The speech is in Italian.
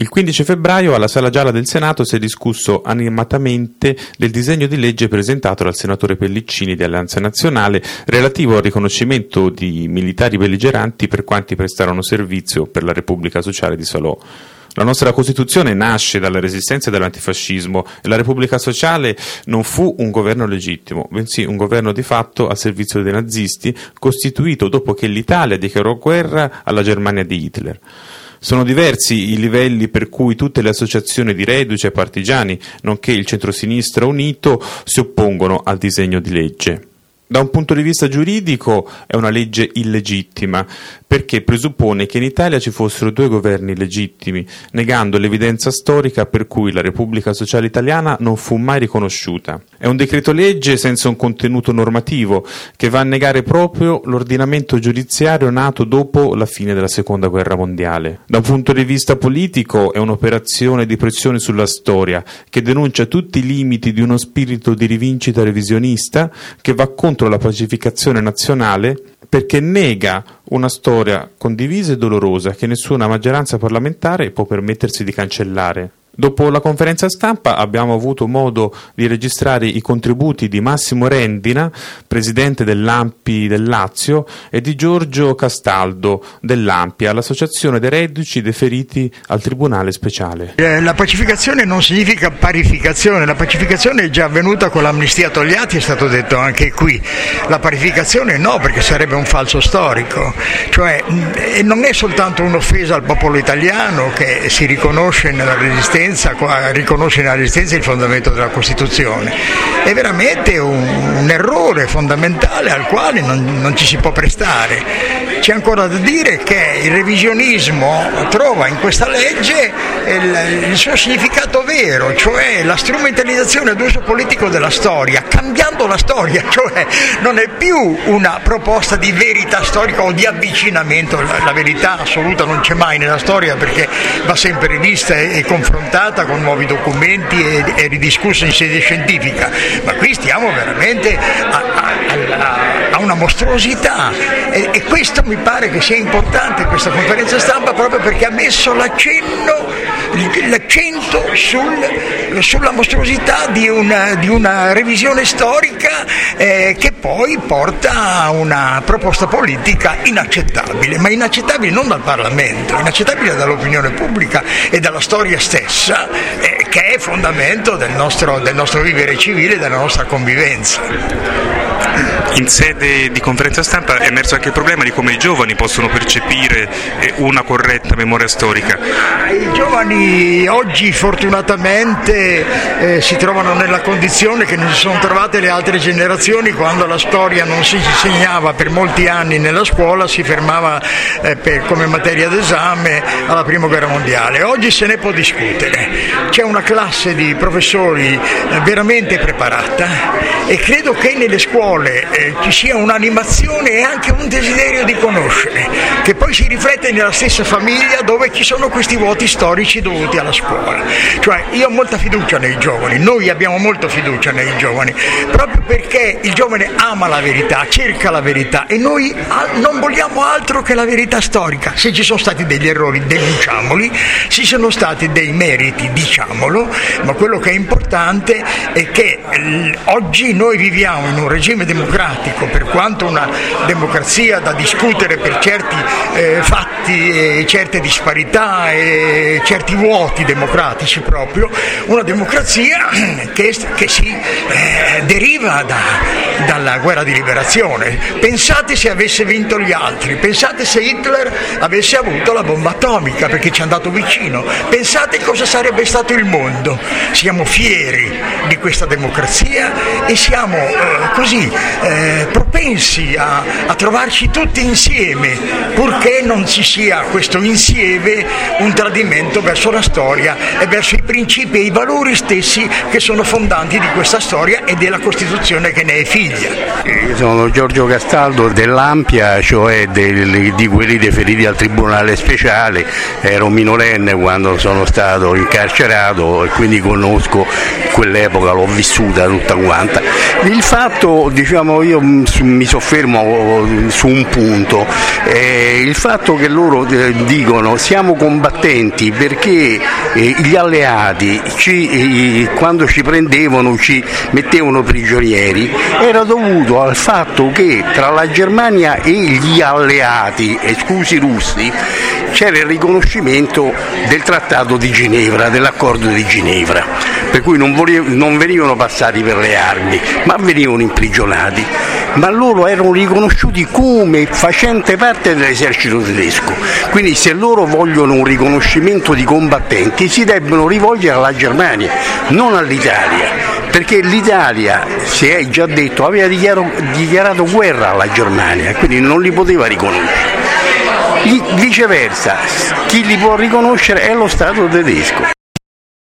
Il 15 febbraio alla Sala Gialla del Senato si è discusso animatamente del disegno di legge presentato dal senatore Pelliccini di Alleanza Nazionale relativo al riconoscimento di militari belligeranti per quanti prestarono servizio per la Repubblica Sociale di Salò. La nostra Costituzione nasce dalla resistenza dell'antifascismo e la Repubblica Sociale non fu un governo legittimo, bensì un governo di fatto al servizio dei nazisti, costituito dopo che l'Italia dichiarò guerra alla Germania di Hitler. Sono diversi i livelli per cui tutte le associazioni di reduci e partigiani, nonché il centrosinistra unito, si oppongono al disegno di legge. Da un punto di vista giuridico è una legge illegittima, perché presuppone che in Italia ci fossero due governi legittimi, negando l'evidenza storica per cui la Repubblica Sociale Italiana non fu mai riconosciuta. È un decreto legge senza un contenuto normativo, che va a negare proprio l'ordinamento giudiziario nato dopo la fine della Seconda Guerra Mondiale. Da un punto di vista politico è un'operazione di pressione sulla storia, che denuncia tutti i limiti di uno spirito di rivincita revisionista, che va contro la pacificazione nazionale, perché nega una storia condivisa e dolorosa che nessuna maggioranza parlamentare può permettersi di cancellare. Dopo la conferenza stampa abbiamo avuto modo di registrare i contributi di Massimo Rendina, presidente dell'ANPI del Lazio, e di Giorgio Castaldo dell'ANPI, all'Associazione dei Reduci deferiti al Tribunale Speciale. La pacificazione non significa parificazione, la pacificazione è già avvenuta con l'amnistia Togliatti, è stato detto anche qui. La parificazione no, perché sarebbe un falso storico, cioè non è soltanto un'offesa al popolo italiano che si riconosce nella resistenza, riconosce nella resistenza il fondamento della Costituzione, è veramente un errore fondamentale al quale non ci si può prestare. C'è ancora da dire che il revisionismo trova in questa legge il suo significato vero, cioè la strumentalizzazione ad uso politico della storia, cambiando la storia, cioè non è più una proposta di verità storica o di avvicinamento. La verità assoluta non c'è mai nella storia, perché va sempre rivista e confrontata con nuovi documenti e ridiscussa in sede scientifica, ma qui stiamo veramente a una mostruosità, e questo mi pare che sia importante, questa conferenza stampa, proprio perché ha messo l'accento sulla mostruosità di una revisione storica che poi porta a una proposta politica inaccettabile, ma inaccettabile non dal Parlamento, inaccettabile dall'opinione pubblica e dalla storia stessa, che è fondamento del nostro vivere civile e della nostra convivenza. In sede di conferenza stampa è emerso anche il problema di come i giovani possono percepire una corretta memoria storica. I giovani oggi fortunatamente si trovano nella condizione che non si sono trovate le altre generazioni, quando la storia non si insegnava per molti anni nella scuola, si fermava come materia d'esame alla Prima Guerra Mondiale. Oggi se ne può discutere, c'è una classe di professori veramente preparata, e credo che nelle scuole ci sia un'animazione e anche un desiderio di conoscere, che poi si riflette nella stessa famiglia, dove ci sono questi vuoti storici dovuti alla scuola. Cioè, io ho molta fiducia nei giovani, noi abbiamo molta fiducia nei giovani, proprio perché il giovane ama la verità, cerca la verità, e noi non vogliamo altro che la verità storica. Se ci sono stati degli errori, denunciamoli; se ci sono stati dei meriti, diciamolo, ma quello che è importante è che oggi noi viviamo in un regime democratico, per quanto una democrazia da discutere per certi fatti e certe disparità e certi vuoti democratici, proprio una democrazia che si deriva dalla guerra di liberazione. Pensate se avesse vinto gli altri, pensate se Hitler avesse avuto la bomba atomica, perché ci è andato vicino, pensate cosa sarebbe stato il mondo. Siamo fieri di questa democrazia e siamo propensi a trovarci tutti insieme, purché non ci sia questo insieme un tradimento verso la storia e verso i principi e i valori stessi che sono fondanti di questa storia e della Costituzione che ne è figlia. Io sono Giorgio Castaldo dell'Ampia, cioè di quelli deferiti al Tribunale Speciale. Ero minorenne quando sono stato incarcerato e quindi conosco quell'epoca, l'ho vissuta tutta quanta. Il fatto, io mi soffermo su un punto, il fatto che loro dicono siamo combattenti perché gli alleati quando ci prendevano ci mettevano prigionieri, era dovuto al fatto che tra la Germania e gli alleati, esclusi i russi, c'era il riconoscimento del Trattato di Ginevra, dell'accordo di Ginevra, per cui non venivano passati per le armi, ma venivano imprigionati. Ma loro erano riconosciuti come facente parte dell'esercito tedesco, quindi se loro vogliono un riconoscimento di combattenti si debbono rivolgere alla Germania, non all'Italia, perché l'Italia, si è già detto, aveva dichiarato guerra alla Germania, quindi non li poteva riconoscere. Viceversa, chi li può riconoscere è lo Stato tedesco.